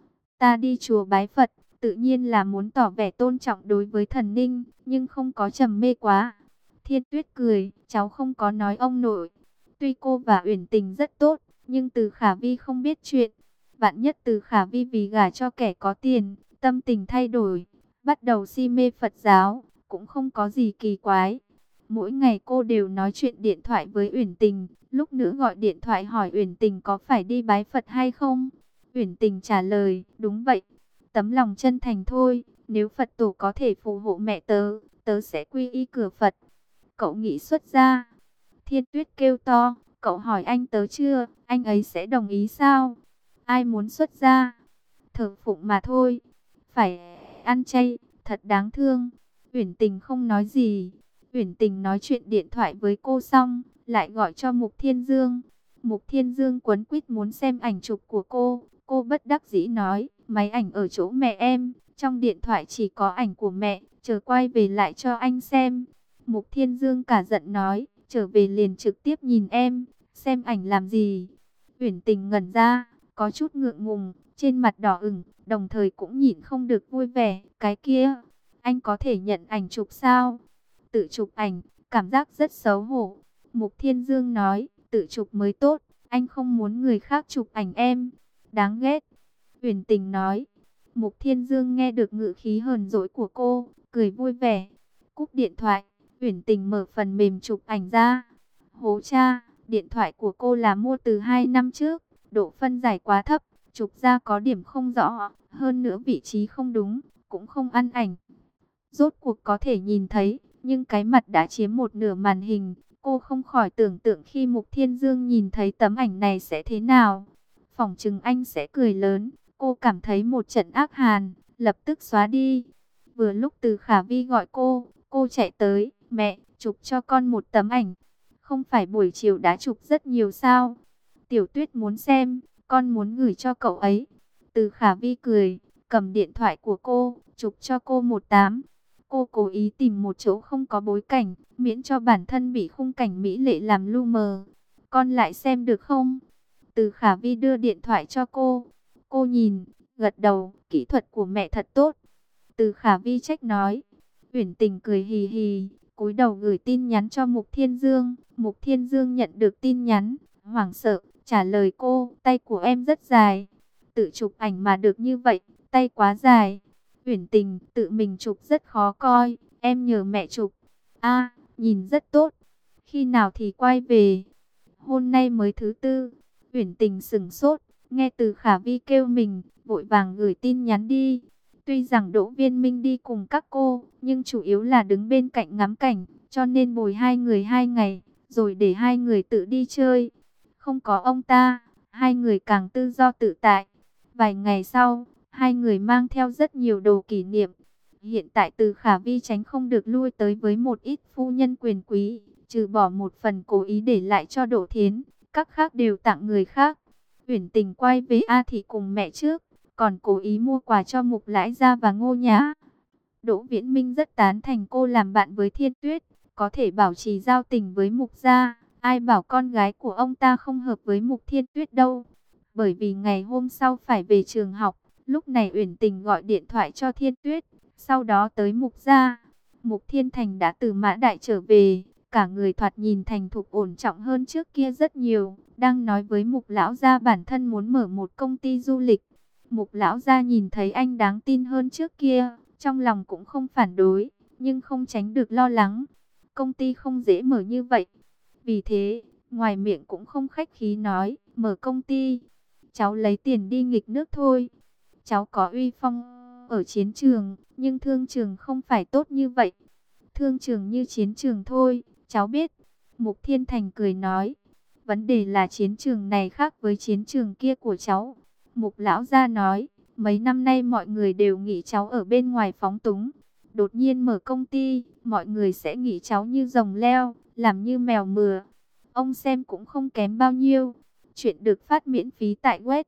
Ta đi chùa bái Phật, tự nhiên là muốn tỏ vẻ tôn trọng đối với thần ninh, nhưng không có trầm mê quá. Thiên Tuyết cười, cháu không có nói ông nội. Tuy cô và Uyển Tình rất tốt, nhưng Từ Khả Vi không biết chuyện. Vạn nhất Từ Khả Vi vì gả cho kẻ có tiền, tâm tình thay đổi, bắt đầu si mê Phật giáo, cũng không có gì kỳ quái. Mỗi ngày cô đều nói chuyện điện thoại với Uyển Tình, lúc nữa gọi điện thoại hỏi Uyển Tình có phải đi bái Phật hay không. Uyển Tình trả lời, đúng vậy, tấm lòng chân thành thôi, nếu Phật tổ có thể phù hộ mẹ tớ, tớ sẽ quy y cửa Phật. Cậu nghĩ xuất gia? Thiên Tuyết kêu to, cậu hỏi anh tớ chưa, anh ấy sẽ đồng ý sao? Ai muốn xuất gia? Thờ phụng mà thôi, phải ăn chay, thật đáng thương. Uyển Tình không nói gì. Uyển Tình nói chuyện điện thoại với cô xong, lại gọi cho Mục Thiên Dương. Mục Thiên Dương quấn quýt muốn xem ảnh chụp của cô bất đắc dĩ nói, máy ảnh ở chỗ mẹ em, trong điện thoại chỉ có ảnh của mẹ, chờ quay về lại cho anh xem. Mục Thiên Dương cả giận nói, trở về liền trực tiếp nhìn em, xem ảnh làm gì. Uyển Tình ngẩn ra, có chút ngượng ngùng, trên mặt đỏ ửng, đồng thời cũng nhịn không được vui vẻ. Cái kia, anh có thể nhận ảnh chụp sao? Tự chụp ảnh, cảm giác rất xấu hổ. Mục Thiên Dương nói, tự chụp mới tốt, anh không muốn người khác chụp ảnh em. Đáng ghét. Uyển Tình nói. Mục Thiên Dương nghe được ngữ khí hờn dỗi của cô, cười vui vẻ. Cúp điện thoại, Uyển Tình mở phần mềm chụp ảnh ra. Hố cha, điện thoại của cô là mua từ 2 năm trước, độ phân giải quá thấp, chụp ra có điểm không rõ, hơn nữa vị trí không đúng, cũng không ăn ảnh. Rốt cuộc có thể nhìn thấy, nhưng cái mặt đã chiếm một nửa màn hình. Cô không khỏi tưởng tượng khi Mục Thiên Dương nhìn thấy tấm ảnh này sẽ thế nào. Phỏng chừng anh sẽ cười lớn. Cô cảm thấy một trận ác hàn, lập tức xóa đi. Vừa lúc Từ Khả Vi gọi cô chạy tới. Mẹ, chụp cho con một tấm ảnh. Không phải buổi chiều đã chụp rất nhiều sao? Tiểu Tuyết muốn xem, con muốn gửi cho cậu ấy. Từ Khả Vi cười, cầm điện thoại của cô, chụp cho cô một tám. Cô cố ý tìm một chỗ không có bối cảnh, miễn cho bản thân bị khung cảnh mỹ lệ làm lu mờ. Con lại xem được không? Từ Khả Vi đưa điện thoại cho cô. Cô nhìn, gật đầu, kỹ thuật của mẹ thật tốt. Từ Khả Vi trách nói. Uyển Tình cười hì hì, cúi đầu gửi tin nhắn cho Mục Thiên Dương. Mục Thiên Dương nhận được tin nhắn, hoảng sợ, trả lời cô, tay của em rất dài. Tự chụp ảnh mà được như vậy, tay quá dài. Uyển Tình, tự mình chụp rất khó coi, em nhờ mẹ chụp. A, nhìn rất tốt. Khi nào thì quay về? Hôm nay mới thứ tư. Uyển Tình sững sốt, nghe Từ Khả Vi kêu mình, vội vàng gửi tin nhắn đi. Tuy rằng Đỗ Viên Minh đi cùng các cô, nhưng chủ yếu là đứng bên cạnh ngắm cảnh, cho nên bồi hai người 2 ngày, rồi để hai người tự đi chơi. Không có ông ta, hai người càng tự do tự tại. Vài ngày sau, hai người mang theo rất nhiều đồ kỷ niệm. Hiện tại Từ Khả Vi tránh không được lui tới với một ít phu nhân quyền quý, trừ bỏ một phần cố ý để lại cho Đỗ Thiến, các khác đều tặng người khác. Uyển Tình quay về A Thị cùng mẹ trước, còn cố ý mua quà cho Mục Lãi Gia và Ngô Nhã. Đỗ Viễn Minh rất tán thành cô làm bạn với Thiên Tuyết, có thể bảo trì giao tình với Mục gia. Ai bảo con gái của ông ta không hợp với Mục Thiên Tuyết đâu. Bởi vì ngày hôm sau phải về trường học, lúc này Uyển Tình gọi điện thoại cho Thiên Tuyết, sau đó tới Mục gia. Mục Thiên Thành đã từ Mã Đại trở về, cả người thoạt nhìn thành thục ổn trọng hơn trước kia rất nhiều, đang nói với Mục lão gia bản thân muốn mở một công ty du lịch. Mục lão gia nhìn thấy anh đáng tin hơn trước kia, trong lòng cũng không phản đối, nhưng không tránh được lo lắng. Công ty không dễ mở như vậy. Vì thế, ngoài miệng cũng không khách khí nói, mở công ty, cháu lấy tiền đi nghịch nước thôi. Cháu có uy phong ở chiến trường, nhưng thương trường không phải tốt như vậy. Thương trường như chiến trường thôi, cháu biết. Mục Thiên Thành cười nói. Vấn đề là chiến trường này khác với chiến trường kia của cháu. Mục lão gia nói, mấy năm nay mọi người đều nghĩ cháu ở bên ngoài phóng túng. Đột nhiên mở công ty, mọi người sẽ nghĩ cháu như rồng leo, làm như mèo mửa. Ông xem cũng không kém bao nhiêu. Chuyện được phát miễn phí tại web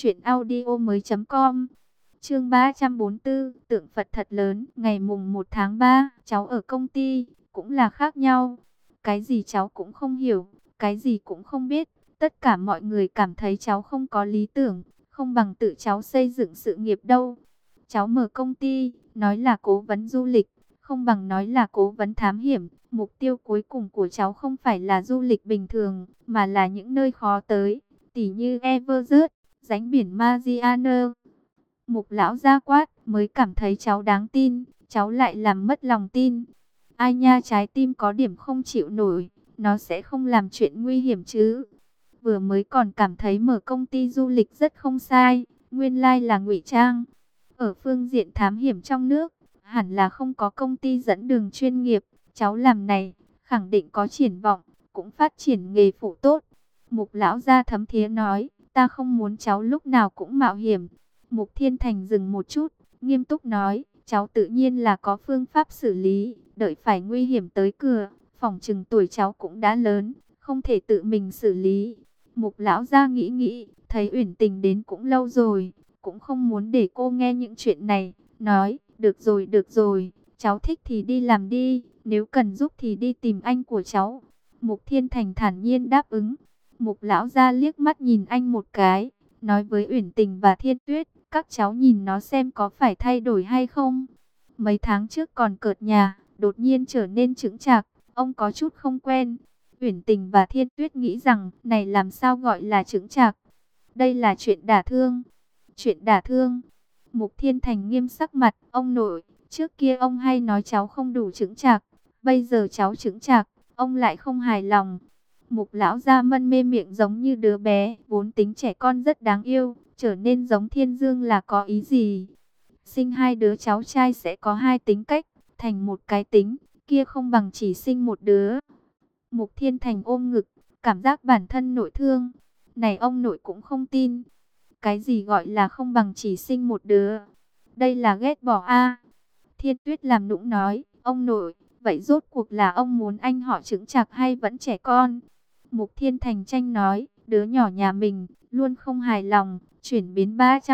truyệnaudiomoi.com. Chương 344, tượng Phật thật lớn. Ngày mùng 1 tháng 3, cháu ở công ty cũng là khác nhau. Cái gì cháu cũng không hiểu, cái gì cũng không biết. Tất cả mọi người cảm thấy cháu không có lý tưởng, không bằng tự cháu xây dựng sự nghiệp đâu. Cháu mở công ty, nói là cố vấn du lịch, không bằng nói là cố vấn thám hiểm. Mục tiêu cuối cùng của cháu không phải là du lịch bình thường, mà là những nơi khó tới, tỉ như Everest, rãnh biển Mariana. Mục lão gia quát, mới cảm thấy cháu đáng tin, cháu lại làm mất lòng tin. Ai nha, trái tim có điểm không chịu nổi, nó sẽ không làm chuyện nguy hiểm chứ. Vừa mới còn cảm thấy mở công ty du lịch rất không sai, nguyên lai là ngụy trang. Ở phương diện thám hiểm trong nước, hẳn là không có công ty dẫn đường chuyên nghiệp, cháu làm này, khẳng định có triển vọng, cũng phát triển nghề phụ tốt. Mục lão gia thấm thía nói, ta không muốn cháu lúc nào cũng mạo hiểm. Mục Thiên Thành dừng một chút, nghiêm túc nói, cháu tự nhiên là có phương pháp xử lý, đợi phải nguy hiểm tới cửa, phỏng chừng tuổi cháu cũng đã lớn, không thể tự mình xử lý. Mục lão gia nghĩ nghĩ, thấy Uyển Tình đến cũng lâu rồi, cũng không muốn để cô nghe những chuyện này, nói, được rồi, cháu thích thì đi làm đi, nếu cần giúp thì đi tìm anh của cháu. Mục Thiên Thành thản nhiên đáp ứng. Mục lão gia liếc mắt nhìn anh một cái, nói với Uyển Tình và Thiên Tuyết, các cháu nhìn nó xem có phải thay đổi hay không. Mấy tháng trước còn cợt nhà, đột nhiên trở nên chững chạc, ông có chút không quen. Uyển Tình và Thiên Tuyết nghĩ rằng, này làm sao gọi là chững chạc? Đây là chuyện đả thương. Chuyện đả thương. Mục Thiên Thành nghiêm sắc mặt, ông nội, trước kia ông hay nói cháu không đủ chững chạc, bây giờ cháu chững chạc, ông lại không hài lòng. Mục lão gia mân mê miệng giống như đứa bé, vốn tính trẻ con rất đáng yêu, trở nên giống Thiên Dương là có ý gì? Sinh hai đứa cháu trai sẽ có hai tính cách, thành một cái tính, kia không bằng chỉ sinh một đứa. Mục Thiên Thành ôm ngực, cảm giác bản thân nội thương. Này ông nội cũng không tin. Cái gì gọi là không bằng chỉ sinh một đứa? Đây là ghét bỏ a. Thiên Tuyết làm nũng nói, ông nội, vậy rốt cuộc là ông muốn anh họ chững chạc hay vẫn trẻ con? Mục Thiên Thành tranh nói, đứa nhỏ nhà mình luôn không hài lòng, chuyển biến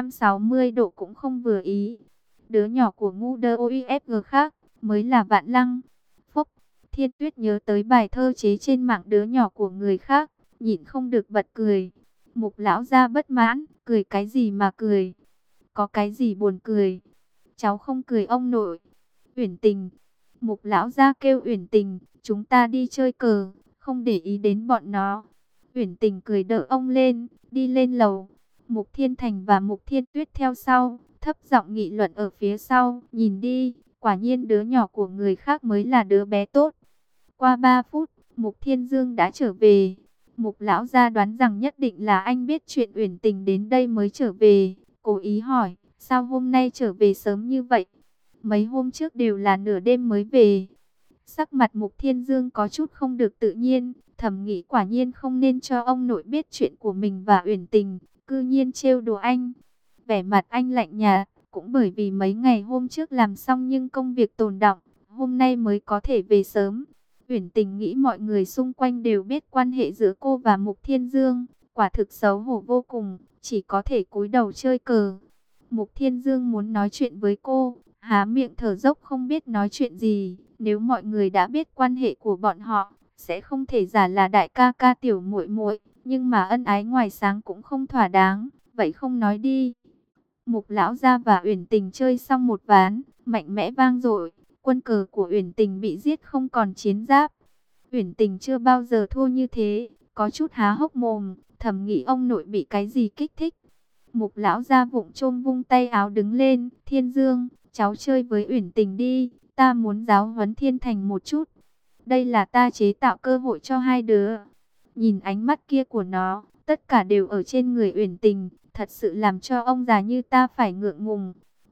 360 độ cũng không vừa ý. Đứa nhỏ của ngu đơ OIFG khác mới là Vạn Lăng. Phúc, Thiên Tuyết nhớ tới bài thơ chế trên mạng đứa nhỏ của người khác, nhịn không được bật cười. Mục lão gia bất mãn, cười cái gì mà cười? Có cái gì buồn cười? Cháu không cười ông nội. Uyển Tình. Mục lão gia kêu Uyển Tình, chúng ta đi chơi cờ, không để ý đến bọn nó. Uyển Tình cười đỡ ông lên, đi lên lầu. Mục Thiên Thành và Mục Thiên Tuyết theo sau, thấp giọng nghị luận ở phía sau, nhìn đi, quả nhiên đứa nhỏ của người khác mới là đứa bé tốt. Qua 3 phút, Mục Thiên Dương đã trở về. Mục lão gia đoán rằng nhất định là anh biết chuyện Uyển Tình đến đây mới trở về, cố ý hỏi, sao hôm nay trở về sớm như vậy? Mấy hôm trước đều là nửa đêm mới về. Sắc mặt Mục Thiên Dương có chút không được tự nhiên, thầm nghĩ quả nhiên không nên cho ông nội biết chuyện của mình và Uyển Tình, cư nhiên trêu đùa anh. Vẻ mặt anh lạnh nhạt, cũng bởi vì mấy ngày hôm trước làm xong nhưng công việc tồn đọng, hôm nay mới có thể về sớm. Uyển Tình nghĩ mọi người xung quanh đều biết quan hệ giữa cô và Mục Thiên Dương, quả thực xấu hổ vô cùng, chỉ có thể cúi đầu chơi cờ. Mục Thiên Dương muốn nói chuyện với cô, há miệng thở dốc không biết nói chuyện gì. Nếu mọi người đã biết quan hệ của bọn họ, sẽ không thể giả là đại ca ca tiểu muội muội, nhưng mà ân ái ngoài sáng cũng không thỏa đáng, vậy không nói đi. Mục lão gia và Uyển Tình chơi xong một ván, mạnh mẽ vang dội, quân cờ của Uyển Tình bị giết không còn chiến giáp. Uyển Tình chưa bao giờ thua như thế, có chút há hốc mồm, thầm nghĩ ông nội bị cái gì kích thích. Mục lão gia vụng chôm vung tay áo đứng lên, Thiên Dương, cháu chơi với Uyển Tình đi, ta muốn giáo huấn Thiên Thành một chút. Đây là ta chế tạo cơ hội cho hai đứa. Nhìn ánh mắt kia của nó, tất cả đều ở trên người Uyển Tình, thật sự làm cho ông già như ta phải ngượng ngùng.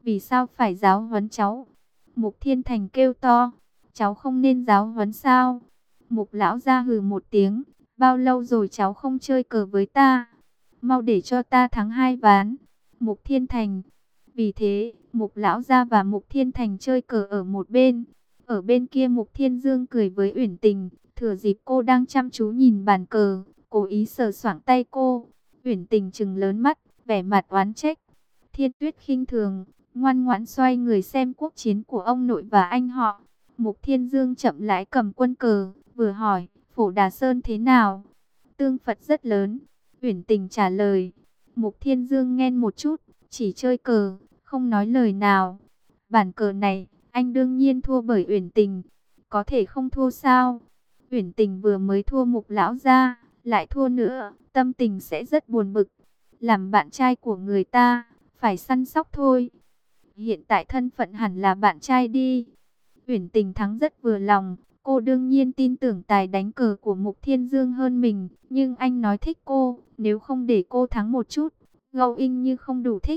Vì sao phải giáo huấn cháu? Mục Thiên Thành kêu to. Cháu không nên giáo huấn sao? Mục lão gia hừ một tiếng. Bao lâu rồi cháu không chơi cờ với ta? Mau để cho ta thắng 2 ván. Mục Thiên Thành. Vì thế, Mục lão gia và Mục Thiên Thành chơi cờ ở một bên. Ở bên kia Mục Thiên Dương cười với Uyển Tình, thừa dịp cô đang chăm chú nhìn bàn cờ, cố ý sờ soạng tay cô. Uyển Tình trừng lớn mắt, vẻ mặt oán trách. Thiên Tuyết khinh thường, ngoan ngoãn xoay người xem quốc chiến của ông nội và anh họ. Mục Thiên Dương chậm rãi cầm quân cờ, vừa hỏi, Phổ Đà Sơn thế nào? Tương Phật rất lớn. Uyển Tình trả lời. Mục Thiên Dương nghe một chút, chỉ chơi cờ, không nói lời nào. Bản cờ này, anh đương nhiên thua bởi Uyển Tình. Có thể không thua sao? Uyển Tình vừa mới thua Mục lão gia, lại thua nữa, tâm tình sẽ rất buồn bực. Làm bạn trai của người ta, phải săn sóc thôi. Hiện tại thân phận hẳn là bạn trai đi. Uyển Tình thắng rất vừa lòng. Cô đương nhiên tin tưởng tài đánh cờ của Mục Thiên Dương hơn mình. Nhưng anh nói thích cô, nếu không để cô thắng một chút, Ngâu Inh Như không đủ thích.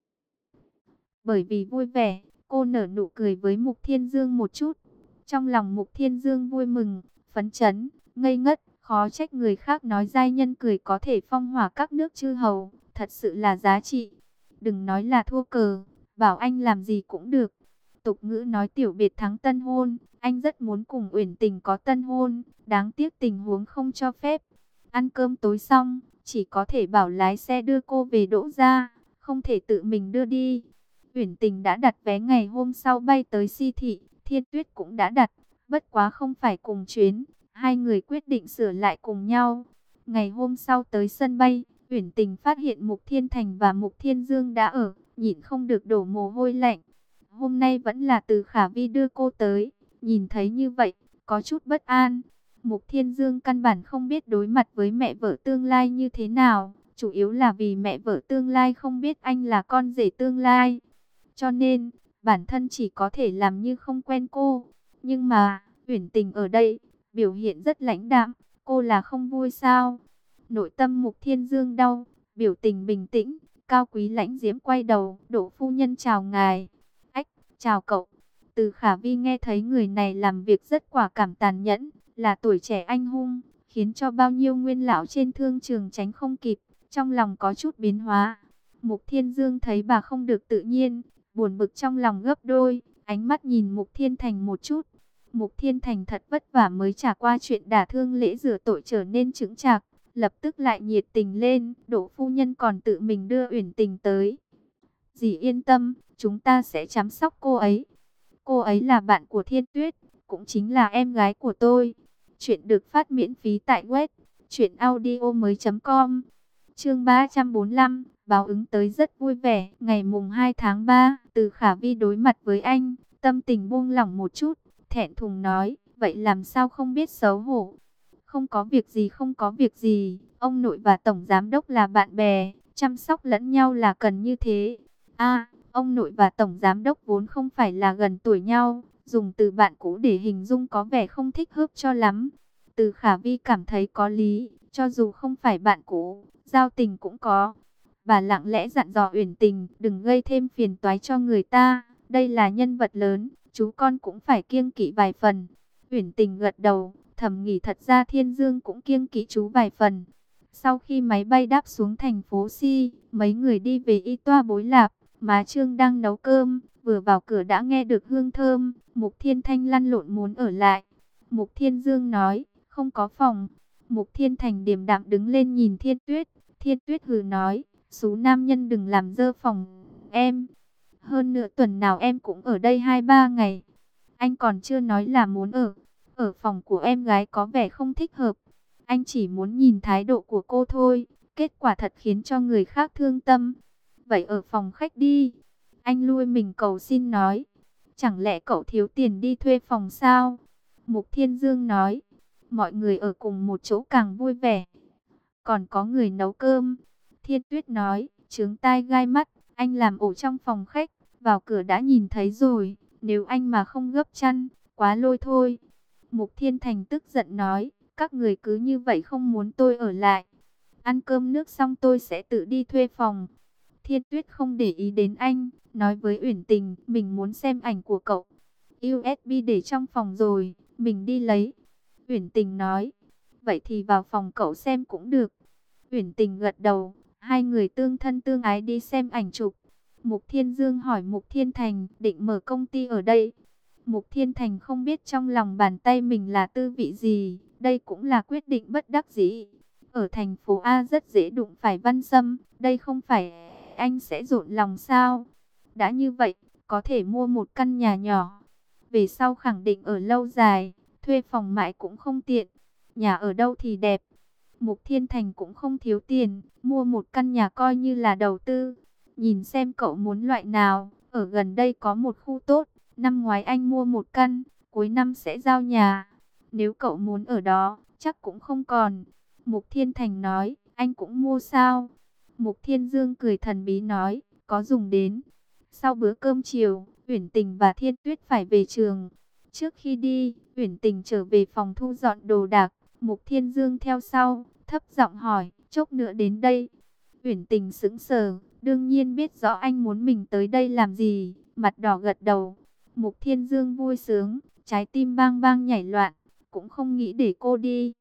Bởi vì vui vẻ, cô nở nụ cười với Mục Thiên Dương một chút. Trong lòng Mục Thiên Dương vui mừng, phấn chấn, ngây ngất. Khó trách người khác nói giai nhân cười có thể phong hỏa các nước chư hầu. Thật sự là giá trị. Đừng nói là thua cờ, bảo anh làm gì cũng được. Tục ngữ nói tiểu biệt thắng tân hôn. Anh rất muốn cùng Uyển Tình có tân hôn. Đáng tiếc tình huống không cho phép. Ăn cơm tối xong, chỉ có thể bảo lái xe đưa cô về Đỗ Gia, không thể tự mình đưa đi. Uyển Tình đã đặt vé ngày hôm sau bay tới Si Thị. Thiên Tuyết cũng đã đặt, bất quá không phải cùng chuyến. Hai người quyết định sửa lại cùng nhau. Ngày hôm sau tới sân bay, Uyển Tình phát hiện Mục Thiên Thành và Mục Thiên Dương đã ở, nhịn không được đổ mồ hôi lạnh. Hôm nay vẫn là Từ Khả Vi đưa cô tới, nhìn thấy như vậy, có chút bất an. Mục Thiên Dương căn bản không biết đối mặt với mẹ vợ tương lai như thế nào, chủ yếu là vì mẹ vợ tương lai không biết anh là con rể tương lai. Cho nên, bản thân chỉ có thể làm như không quen cô. Nhưng mà, Uyển Tình ở đây, biểu hiện rất lãnh đạm, cô là không vui sao? Nội tâm Mục Thiên Dương đau, biểu tình bình tĩnh, cao quý lãnh diễm quay đầu, Đỗ phu nhân chào ngài. Ách, chào cậu. Từ Khả Vi nghe thấy người này làm việc rất quả cảm tàn nhẫn, là tuổi trẻ anh hung, khiến cho bao nhiêu nguyên lão trên thương trường tránh không kịp, trong lòng có chút biến hóa. Mục Thiên Dương thấy bà không được tự nhiên, buồn bực trong lòng gấp đôi, ánh mắt nhìn Mục Thiên Thành một chút. Mục Thiên Thành thật vất vả mới trả qua chuyện đả thương lễ rửa tội trở nên chững chạc, lập tức lại nhiệt tình lên. Đỗ phu nhân còn tự mình đưa Uyển Tình tới. Dì yên tâm, chúng ta sẽ chăm sóc cô ấy. Cô ấy là bạn của Thiên Tuyết, cũng chính là em gái của tôi. Chuyện được phát miễn phí tại web truyệnaudiomoi.com. Chương 345, báo ứng tới rất vui vẻ. Ngày mùng 2 tháng 3, Từ Khả Vi đối mặt với anh, tâm tình buông lỏng một chút, thẹn thùng nói, vậy làm sao không biết xấu hổ. Không có việc gì, không có việc gì, ông nội và tổng giám đốc là bạn bè, chăm sóc lẫn nhau là cần như thế. Ông nội và tổng giám đốc vốn không phải là gần tuổi nhau, dùng từ bạn cũ để hình dung có vẻ không thích hợp cho lắm. Từ Khả Vi cảm thấy có lý, cho dù không phải bạn cũ, giao tình cũng có. Bà lặng lẽ dặn dò Uyển Tình, đừng gây thêm phiền toái cho người ta, đây là nhân vật lớn, chú con cũng phải kiêng kỵ vài phần. Uyển Tình gật đầu, thầm nghĩ thật ra Thiên Dương cũng kiêng kỵ chú vài phần. Sau khi máy bay đáp xuống thành phố Si, mấy người đi về Y Toa Bối Lạp. Má Trương đang nấu cơm, vừa vào cửa đã nghe được hương thơm. Mục Thiên Thanh lăn lộn muốn ở lại. Mục Thiên Dương nói, không có phòng. Mục Thiên Thành điềm đạm đứng lên nhìn Thiên Tuyết. Thiên Tuyết hừ nói, số nam nhân đừng làm dơ phòng em. Hơn nửa tuần nào em cũng ở đây 2-3 ngày. Anh còn chưa nói là muốn ở phòng của em gái có vẻ không thích hợp. Anh chỉ muốn nhìn thái độ của cô thôi. Kết quả thật khiến cho người khác thương tâm. Vậy ở phòng khách đi. Anh lui mình cầu xin nói. Chẳng lẽ cậu thiếu tiền đi thuê phòng sao? Mục Thiên Dương nói. Mọi người ở cùng một chỗ càng vui vẻ. Còn có người nấu cơm. Thiên Tuyết nói. Chướng tai gai mắt. Anh làm ổ trong phòng khách. Vào cửa đã nhìn thấy rồi. Nếu anh mà không gấp chăn, quá lôi thôi. Mục Thiên Thành tức giận nói. Các người cứ như vậy không muốn tôi ở lại. Ăn cơm nước xong tôi sẽ tự đi thuê phòng. Thiên Tuyết không để ý đến anh, nói với Uyển Tình, mình muốn xem ảnh của cậu. USB để trong phòng rồi, mình đi lấy. Uyển Tình nói, vậy thì vào phòng cậu xem cũng được. Uyển Tình gật đầu, hai người tương thân tương ái đi xem ảnh chụp. Mục Thiên Dương hỏi Mục Thiên Thành, định mở công ty ở đây. Mục Thiên Thành không biết trong lòng bàn tay mình là tư vị gì, đây cũng là quyết định bất đắc dĩ. Ở thành phố A rất dễ đụng phải Văn Sâm, đây không phải anh sẽ rộn lòng sao? Đã như vậy, có thể mua một căn nhà nhỏ. Về sau khẳng định ở lâu dài, thuê phòng mãi cũng không tiện. Nhà ở đâu thì đẹp. Mục Thiên Thành cũng không thiếu tiền, mua một căn nhà coi như là đầu tư. Nhìn xem cậu muốn loại nào, ở gần đây có một khu tốt. Năm ngoái anh mua một căn, cuối năm sẽ giao nhà. Nếu cậu muốn ở đó, chắc cũng không còn. Mục Thiên Thành nói, anh cũng mua sao? Mục Thiên Dương cười thần bí nói, có dùng đến. Sau bữa cơm chiều, Uyển Tình và Thiên Tuyết phải về trường. Trước khi đi, Uyển Tình trở về phòng thu dọn đồ đạc. Mục Thiên Dương theo sau, thấp giọng hỏi, chốc nữa đến đây. Uyển Tình sững sờ, đương nhiên biết rõ anh muốn mình tới đây làm gì, mặt đỏ gật đầu. Mục Thiên Dương vui sướng, trái tim bang bang nhảy loạn, cũng không nghĩ để cô đi.